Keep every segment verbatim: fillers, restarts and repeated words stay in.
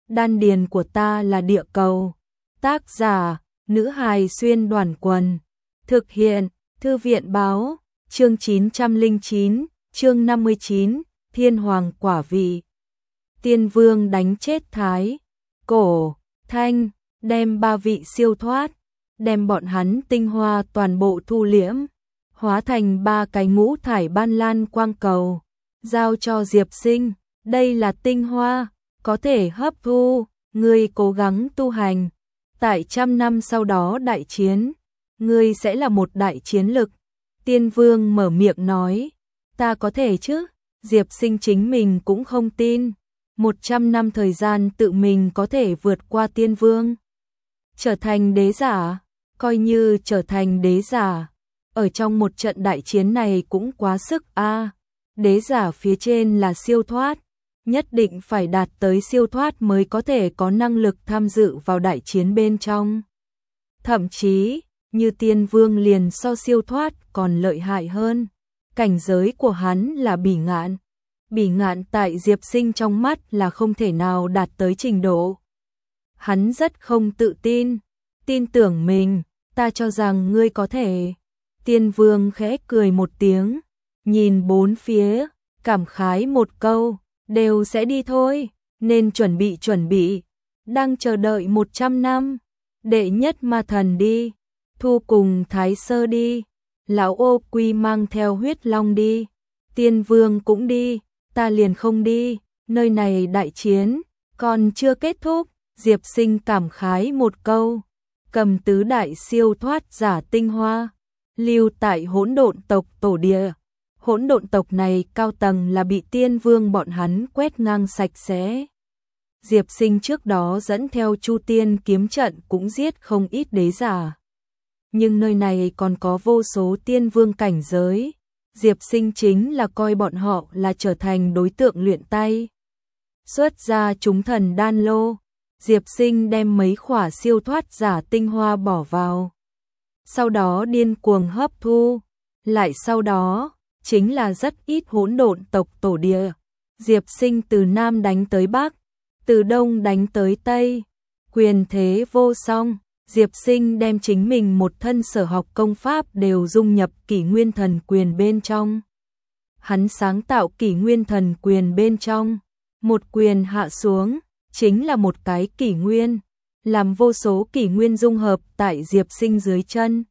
đan điền của ta là địa cầu. Tác giả, nữ hài xuyên đoàn quần. Thực hiện, thư viện báo, chương chín trăm lẻ chín, chương năm mươi chín, thiên hoàng quả vị. Tiên vương đánh chết Thái, Cổ, Thanh, đem ba vị siêu thoát, đem bọn hắn tinh hoa toàn bộ thu liễm, hóa thành ba cái ngũ thải ban lan quang cầu, giao cho Diệp Sinh. Đây là tinh hoa, có thể hấp thu, ngươi cố gắng tu hành. Tại trăm năm sau đó đại chiến, ngươi sẽ là một đại chiến lực. Tiên vương mở miệng nói, ta có thể chứ? Diệp Sinh chính mình cũng không tin, một trăm năm thời gian tự mình có thể vượt qua tiên vương. Trở thành đế giả, coi như trở thành đế giả, ở trong một trận đại chiến này cũng quá sức a. À, đế giả phía trên là siêu thoát, nhất định phải đạt tới siêu thoát mới có thể có năng lực tham dự vào đại chiến bên trong. Thậm chí, như tiên vương liền so siêu thoát còn lợi hại hơn. Cảnh giới của hắn là bỉ ngạn. Bỉ ngạn tại Diệp Sinh trong mắt là không thể nào đạt tới trình độ. Hắn rất không tự tin, tin tưởng mình, ta cho rằng ngươi có thể. Tiên vương khẽ cười một tiếng, nhìn bốn phía, cảm khái một câu, đều sẽ đi thôi, nên chuẩn bị chuẩn bị, đang chờ đợi một trăm năm. Đệ nhất ma thần đi, thu cùng Thái Sơ đi, lão ô quy mang theo huyết long đi, tiên vương cũng đi, ta liền không đi, nơi này đại chiến, còn chưa kết thúc. Diệp Sinh cảm khái một câu, cầm tứ đại siêu thoát giả tinh hoa, lưu tại hỗn độn tộc tổ địa. Hỗn độn tộc này cao tầng là bị tiên vương bọn hắn quét ngang sạch sẽ. Diệp Sinh trước đó dẫn theo Chu Tiên kiếm trận cũng giết không ít đế giả. Nhưng nơi này còn có vô số tiên vương cảnh giới. Diệp Sinh chính là coi bọn họ là trở thành đối tượng luyện tay. Xuất ra chúng thần đan lô, Diệp Sinh đem mấy khỏa siêu thoát giả tinh hoa bỏ vào. Sau đó điên cuồng hấp thu, lại sau đó chính là rất ít hỗn độn tộc tổ địa. Diệp Sinh từ Nam đánh tới Bắc, từ Đông đánh tới Tây, quyền thế vô song. Diệp Sinh đem chính mình một thân sở học công pháp đều dung nhập Kỷ Nguyên Thần Quyền bên trong. Hắn sáng tạo Kỷ Nguyên Thần Quyền bên trong, một quyền hạ xuống, chính là một cái kỷ nguyên, làm vô số kỷ nguyên dung hợp tại Diệp Sinh dưới chân.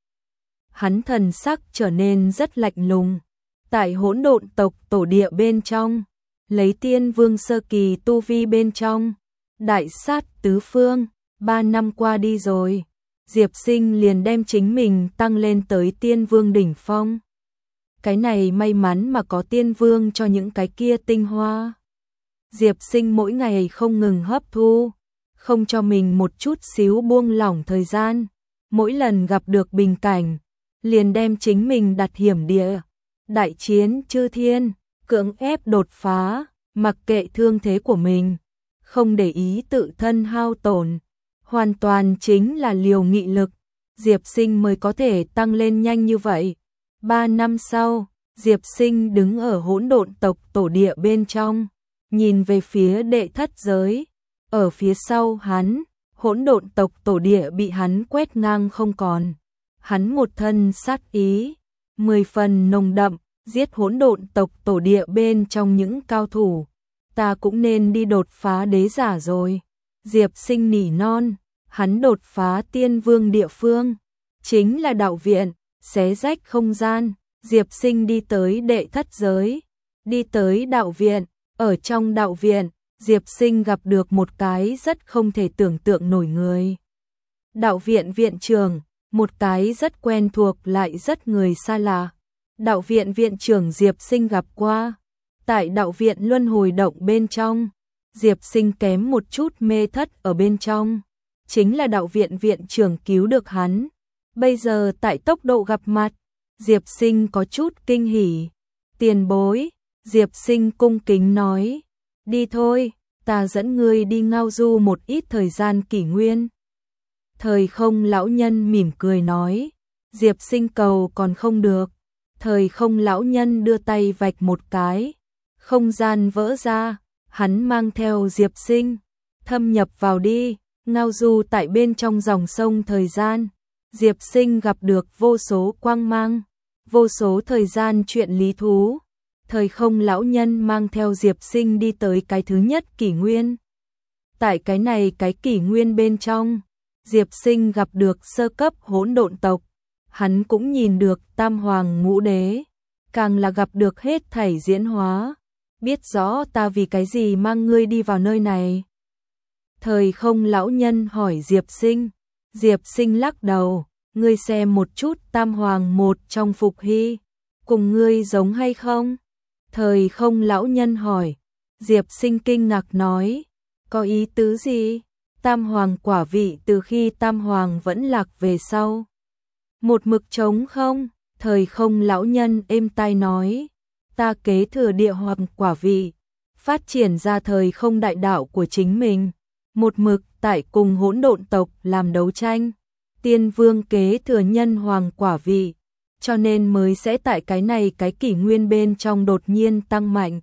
Hắn thần sắc trở nên rất lạnh lùng, tại hỗn độn tộc tổ địa bên trong, lấy tiên vương sơ kỳ tu vi bên trong, đại sát tứ phương. Ba năm qua đi rồi, Diệp Sinh liền đem chính mình tăng lên tới tiên vương đỉnh phong. Cái này may mắn mà có tiên vương cho những cái kia tinh hoa. Diệp Sinh mỗi ngày không ngừng hấp thu, không cho mình một chút xíu buông lỏng thời gian. Mỗi lần gặp được bình cảnh, liền đem chính mình đặt hiểm địa, đại chiến chư thiên, cưỡng ép đột phá, mặc kệ thương thế của mình, không để ý tự thân hao tổn, hoàn toàn chính là liều nghị lực. Diệp Sinh mới có thể tăng lên nhanh như vậy. Ba năm sau, Diệp Sinh đứng ở hỗn độn tộc tổ địa bên trong, nhìn về phía đệ thất giới. Ở phía sau hắn, hỗn độn tộc tổ địa bị hắn quét ngang không còn. Hắn một thân sát ý, mười phần nồng đậm, giết hỗn độn tộc tổ địa bên trong những cao thủ. Ta cũng nên đi đột phá đế giả rồi. Diệp Sinh nỉ non, hắn đột phá tiên vương địa phương, chính là đạo viện, xé rách không gian. Diệp Sinh đi tới đệ thất giới, đi tới đạo viện. Ở trong đạo viện, Diệp Sinh gặp được một cái rất không thể tưởng tượng nổi người. Đạo viện viện trưởng, một cái rất quen thuộc lại rất người xa lạ. Đạo viện viện trưởng Diệp Sinh gặp qua. Tại đạo viện luân hồi động bên trong, Diệp Sinh kém một chút mê thất ở bên trong. Chính là đạo viện viện trưởng cứu được hắn. Bây giờ tại tốc độ gặp mặt, Diệp Sinh có chút kinh hỉ. Tiền bối, Diệp Sinh cung kính nói, đi thôi, ta dẫn ngươi đi ngao du một ít thời gian kỷ nguyên. Thời không lão nhân mỉm cười nói, Diệp Sinh cầu còn không được. Thời không lão nhân đưa tay vạch một cái, không gian vỡ ra, hắn mang theo Diệp Sinh. thâm nhập vào đi, ngao du tại bên trong dòng sông thời gian. Diệp Sinh gặp được vô số quang mang, vô số thời gian chuyện lý thú. Thời không lão nhân mang theo Diệp Sinh đi tới cái thứ nhất kỷ nguyên. Tại cái này cái kỷ nguyên bên trong, Diệp Sinh gặp được sơ cấp hỗn độn tộc, hắn cũng nhìn được tam hoàng ngũ đế, càng là gặp được hết thảy diễn hóa, biết rõ ta vì cái gì mang ngươi đi vào nơi này. Thời không lão nhân hỏi Diệp Sinh, Diệp Sinh lắc đầu, ngươi xem một chút tam hoàng một trong Phục Hy, cùng ngươi giống hay không? Thời không lão nhân hỏi, Diệp Sinh kinh ngạc nói, có ý tứ gì? Tam hoàng quả vị từ khi tam hoàng vẫn lạc về sau. Một mực trống không? Thời không lão nhân êm tai nói, ta kế thừa địa hoàng quả vị, phát triển ra thời không đại đạo của chính mình, một mực tại cùng hỗn độn tộc làm đấu tranh. Tiên vương kế thừa nhân hoàng quả vị, cho nên mới sẽ tại cái này cái kỷ nguyên bên trong đột nhiên tăng mạnh.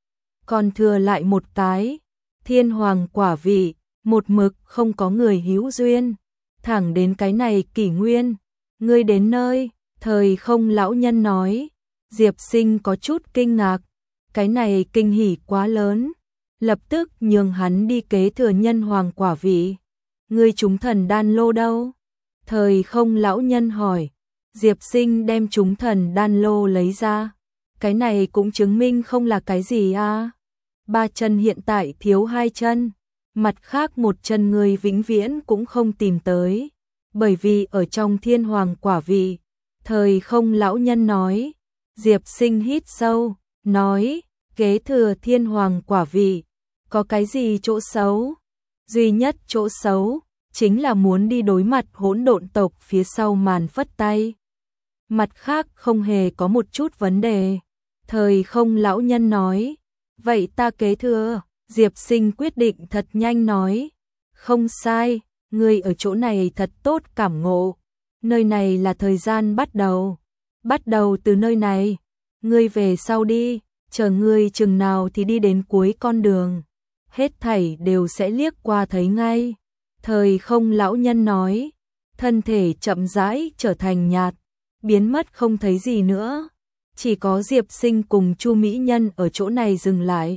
Còn thừa lại một cái, thiên hoàng quả vị, một mực không có người hữu duyên, thẳng đến cái này kỷ nguyên, ngươi đến nơi. Thời không lão nhân nói, Diệp Sinh có chút kinh ngạc, cái này kinh hỉ quá lớn, lập tức nhường hắn đi kế thừa nhân hoàng quả vị. Ngươi chúng thần đan lô đâu? Thời không lão nhân hỏi. Diệp Sinh đem chúng thần đan lô lấy ra, cái này cũng chứng minh không là cái gì à. Ba chân hiện tại thiếu hai chân, mặt khác một chân ngươi vĩnh viễn cũng không tìm tới, bởi vì ở trong thiên hoàng quả vị. Thời không lão nhân nói. Diệp Sinh hít sâu, nói, kế thừa thiên hoàng quả vị, có cái gì chỗ xấu? Duy nhất chỗ xấu, chính là muốn đi đối mặt hỗn độn tộc phía sau màn phất tay. Mặt khác không hề có một chút vấn đề. Thời không lão nhân nói, vậy ta kế thừa. Diệp Sinh quyết định thật nhanh nói, không sai, ngươi ở chỗ này thật tốt cảm ngộ. Nơi này là thời gian bắt đầu, bắt đầu từ nơi này, ngươi về sau đi, chờ ngươi chừng nào thì đi đến cuối con đường, hết thảy đều sẽ liếc qua thấy ngay. Thời không lão nhân nói, thân thể chậm rãi trở thành nhạt, biến mất không thấy gì nữa, chỉ có Diệp Sinh cùng Chu Mỹ Nhân ở chỗ này dừng lại.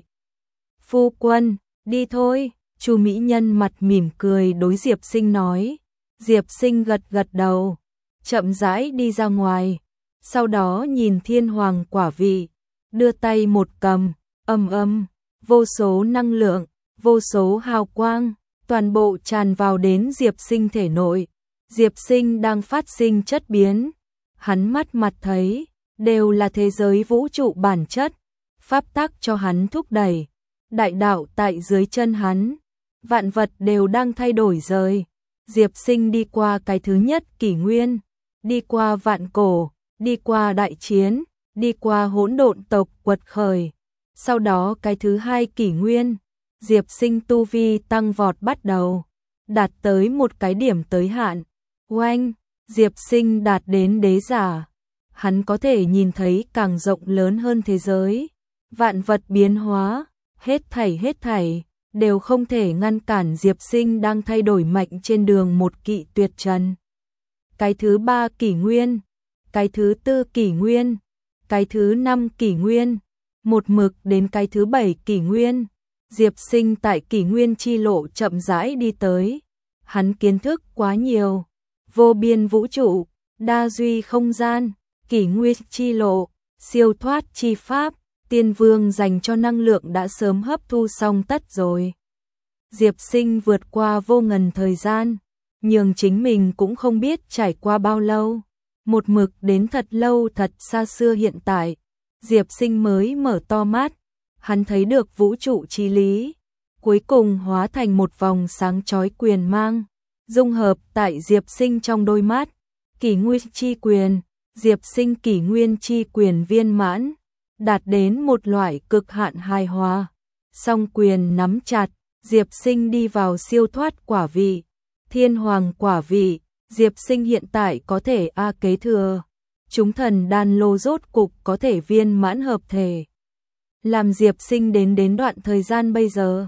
Phu quân, đi thôi, Chu Mỹ Nhân mặt mỉm cười đối Diệp Sinh nói. Diệp Sinh gật gật đầu, chậm rãi đi ra ngoài, sau đó nhìn thiên hoàng quả vị, đưa tay một cầm, ầm ầm, vô số năng lượng, vô số hào quang, toàn bộ tràn vào đến Diệp Sinh thể nội. Diệp Sinh đang phát sinh chất biến, hắn mắt mặt thấy, đều là thế giới vũ trụ bản chất, pháp tắc cho hắn thúc đẩy, đại đạo tại dưới chân hắn, vạn vật đều đang thay đổi rời. Diệp Sinh đi qua cái thứ nhất kỷ nguyên, đi qua vạn cổ, đi qua đại chiến, đi qua hỗn độn tộc quật khởi. Sau đó cái thứ hai kỷ nguyên, Diệp Sinh tu vi tăng vọt bắt đầu, đạt tới một cái điểm tới hạn. Oanh, Diệp Sinh đạt đến đế giả. Hắn có thể nhìn thấy càng rộng lớn hơn thế giới, vạn vật biến hóa, hết thảy hết thảy đều không thể ngăn cản Diệp Sinh đang thay đổi mạnh trên đường một kỵ tuyệt trần. Cái thứ ba kỷ nguyên, cái thứ tư kỷ nguyên, cái thứ năm kỷ nguyên, một mực đến cái thứ bảy kỷ nguyên, Diệp Sinh tại kỷ nguyên chi lộ chậm rãi đi tới. Hắn kiến thức quá nhiều, vô biên vũ trụ, đa duy không gian, kỷ nguyên chi lộ, siêu thoát chi pháp, tiên vương dành cho năng lượng đã sớm hấp thu xong tất rồi. Diệp Sinh vượt qua vô ngần thời gian, nhường chính mình cũng không biết trải qua bao lâu, một mực đến thật lâu thật xa xưa hiện tại, Diệp Sinh mới mở to mắt, hắn thấy được vũ trụ chi lý, cuối cùng hóa thành một vòng sáng chói quyền mang, dung hợp tại Diệp Sinh trong đôi mắt, kỷ nguyên chi quyền, Diệp Sinh kỷ nguyên chi quyền viên mãn, đạt đến một loại cực hạn hài hòa, song quyền nắm chặt, Diệp Sinh đi vào siêu thoát quả vị, thiên hoàng quả vị, Diệp Sinh hiện tại có thể a kế thừa, chúng thần đan lô rốt cục có thể viên mãn hợp thể. Làm Diệp Sinh đến đến đoạn thời gian bây giờ,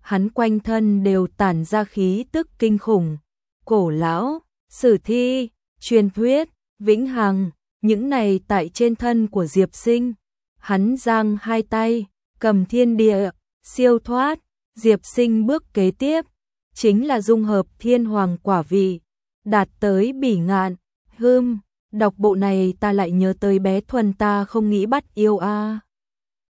hắn quanh thân đều tản ra khí tức kinh khủng, cổ lão, sử thi, truyền thuyết, vĩnh hằng, những này tại trên thân của Diệp Sinh. Hắn giang hai tay, cầm thiên địa, siêu thoát, Diệp Sinh bước kế tiếp, chính là dung hợp thiên hoàng quả vị, đạt tới bỉ ngạn. Hưm, đọc bộ này ta lại nhớ tới bé Thuần ta không nghĩ bắt yêu a.